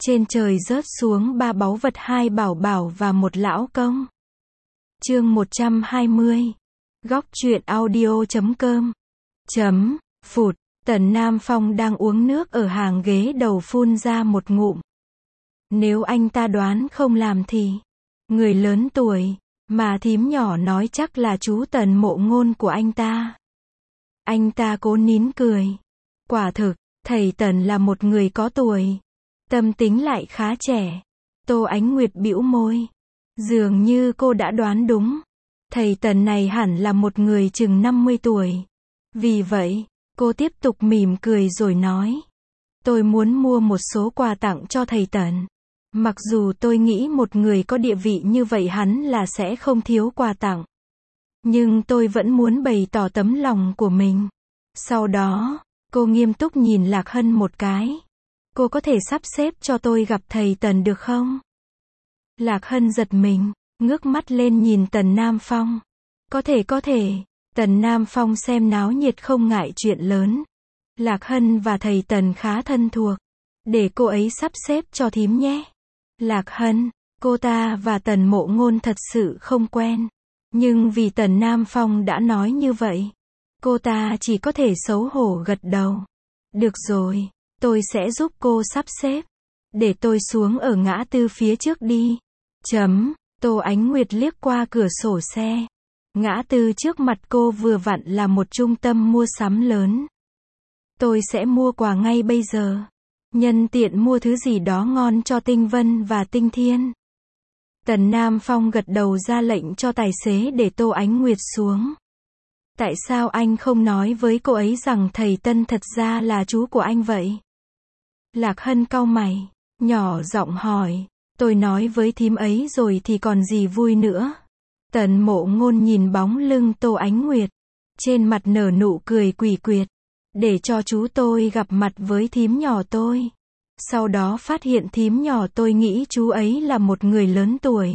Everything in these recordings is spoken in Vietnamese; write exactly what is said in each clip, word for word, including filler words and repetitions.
Trên trời rớt xuống ba báu vật, hai bảo bảo và một lão công. Chương một trăm hai mươi. Góc truyện audio chấm com. Chấm, phụt, Tần Nam Phong đang uống nước ở hàng ghế đầu phun ra một ngụm. Nếu anh ta đoán không làm thì, người lớn tuổi, mà thím nhỏ nói chắc là chú Tần Mộ Ngôn của anh ta. Anh ta cố nín cười. Quả thực, thầy Tần là một người có tuổi, tâm tính lại khá trẻ. Tô Ánh Nguyệt bĩu môi. Dường như cô đã đoán đúng. Thầy Tần này hẳn là một người chừng năm mươi tuổi. Vì vậy, cô tiếp tục mỉm cười rồi nói. Tôi muốn mua một số quà tặng cho thầy Tần. Mặc dù tôi nghĩ một người có địa vị như vậy hắn là sẽ không thiếu quà tặng. Nhưng tôi vẫn muốn bày tỏ tấm lòng của mình. Sau đó, cô nghiêm túc nhìn Lạc Hân một cái. Cô có thể sắp xếp cho tôi gặp thầy Tần được không? Lạc Hân giật mình, ngước mắt lên nhìn Tần Nam Phong. Có thể có thể. Tần Nam Phong xem náo nhiệt không ngại chuyện lớn. Lạc Hân và thầy Tần khá thân thuộc. Để cô ấy sắp xếp cho thím nhé. Lạc Hân, cô ta và Tần Mộ Ngôn thật sự không quen. Nhưng vì Tần Nam Phong đã nói như vậy, cô ta chỉ có thể xấu hổ gật đầu. Được rồi, tôi sẽ giúp cô sắp xếp. Để tôi xuống ở ngã tư phía trước đi. Chấm, Tô Ánh Nguyệt liếc qua cửa sổ xe. Ngã tư trước mặt cô vừa vặn là một trung tâm mua sắm lớn. Tôi sẽ mua quà ngay bây giờ. Nhân tiện mua thứ gì đó ngon cho Tinh Vân và Tinh Thiên. Tần Nam Phong gật đầu ra lệnh cho tài xế để Tô Ánh Nguyệt xuống. Tại sao anh không nói với cô ấy rằng thầy Tân thật ra là chú của anh vậy? Lạc Hân cau mày, nhỏ giọng hỏi. Tôi nói với thím ấy rồi thì còn gì vui nữa. Tần Mộ Ngôn nhìn bóng lưng Tô Ánh Nguyệt. Trên mặt nở nụ cười quỷ quyệt. Để cho chú tôi gặp mặt với thím nhỏ tôi. Sau đó phát hiện thím nhỏ tôi nghĩ chú ấy là một người lớn tuổi.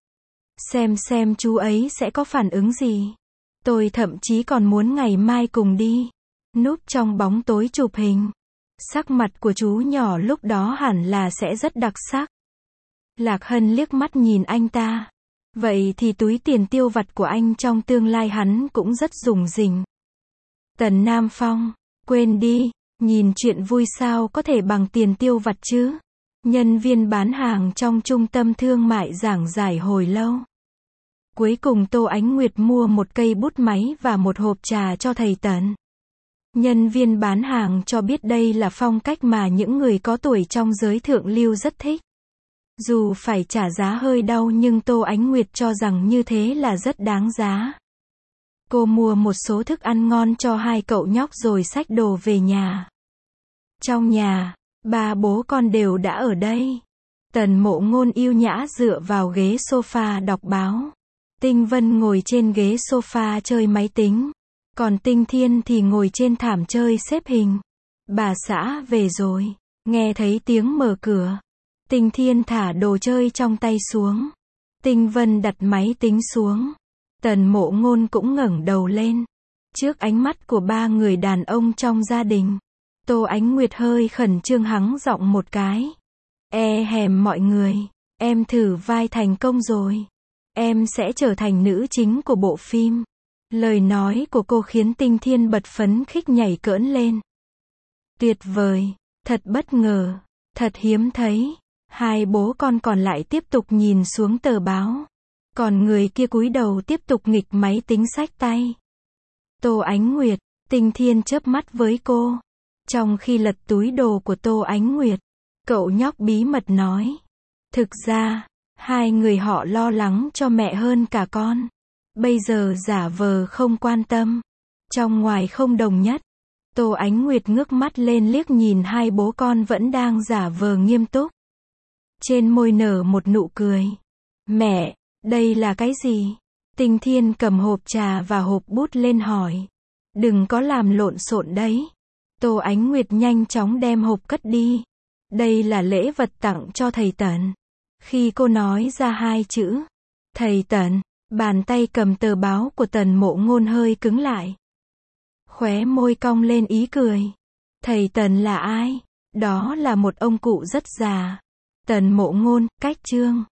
Xem xem chú ấy sẽ có phản ứng gì. Tôi thậm chí còn muốn ngày mai cùng đi. Núp trong bóng tối chụp hình. Sắc mặt của chú nhỏ lúc đó hẳn là sẽ rất đặc sắc. Lạc Hân liếc mắt nhìn anh ta. Vậy thì túi tiền tiêu vặt của anh trong tương lai hắn cũng rất rủng rỉnh. Tần Nam Phong, quên đi, nhìn chuyện vui sao có thể bằng tiền tiêu vặt chứ. Nhân viên bán hàng trong trung tâm thương mại giảng giải hồi lâu. Cuối cùng Tô Ánh Nguyệt mua một cây bút máy và một hộp trà cho thầy Tần. Nhân viên bán hàng cho biết đây là phong cách mà những người có tuổi trong giới thượng lưu rất thích. Dù phải trả giá hơi đau nhưng Tô Ánh Nguyệt cho rằng như thế là rất đáng giá. Cô mua một số thức ăn ngon cho hai cậu nhóc rồi xách đồ về nhà. Trong nhà, ba bố con đều đã ở đây. Tần Mộ Ngôn yêu nhã dựa vào ghế sofa đọc báo. Tinh Vân ngồi trên ghế sofa chơi máy tính. Còn Tinh Thiên thì ngồi trên thảm chơi xếp hình. Bà xã về rồi. Nghe thấy tiếng mở cửa. Tinh Thiên thả đồ chơi trong tay xuống. Tinh Vân đặt máy tính xuống. Tần Mộ Ngôn cũng ngẩng đầu lên. Trước ánh mắt của ba người đàn ông trong gia đình, Tô Ánh Nguyệt hơi khẩn trương hắng giọng một cái. E hèm mọi người, em thử vai thành công rồi. Em sẽ trở thành nữ chính của bộ phim. Lời nói của cô khiến Tinh Thiên bật phấn khích nhảy cỡn lên. Tuyệt vời, thật bất ngờ, thật hiếm thấy. Hai bố con còn lại tiếp tục nhìn xuống tờ báo. Còn người kia cúi đầu tiếp tục nghịch máy tính xách tay. Tô Ánh Nguyệt, Tinh Thiên chớp mắt với cô. Trong khi lật túi đồ của Tô Ánh Nguyệt, cậu nhóc bí mật nói. Thực ra, hai người họ lo lắng cho mẹ hơn cả con. Bây giờ giả vờ không quan tâm. Trong ngoài không đồng nhất. Tô Ánh Nguyệt ngước mắt lên liếc nhìn hai bố con vẫn đang giả vờ nghiêm túc. Trên môi nở một nụ cười. Mẹ, đây là cái gì? Tinh Thiên cầm hộp trà và hộp bút lên hỏi. Đừng có làm lộn xộn đấy. Tô Ánh Nguyệt nhanh chóng đem hộp cất đi. Đây là lễ vật tặng cho thầy Tần. Khi cô nói ra hai chữ thầy Tần, bàn tay cầm tờ báo của Tần Mộ Ngôn hơi cứng lại. Khóe môi cong lên ý cười. Thầy Tần là ai? Đó là một ông cụ rất già. Tần Mộ Ngôn, cách chương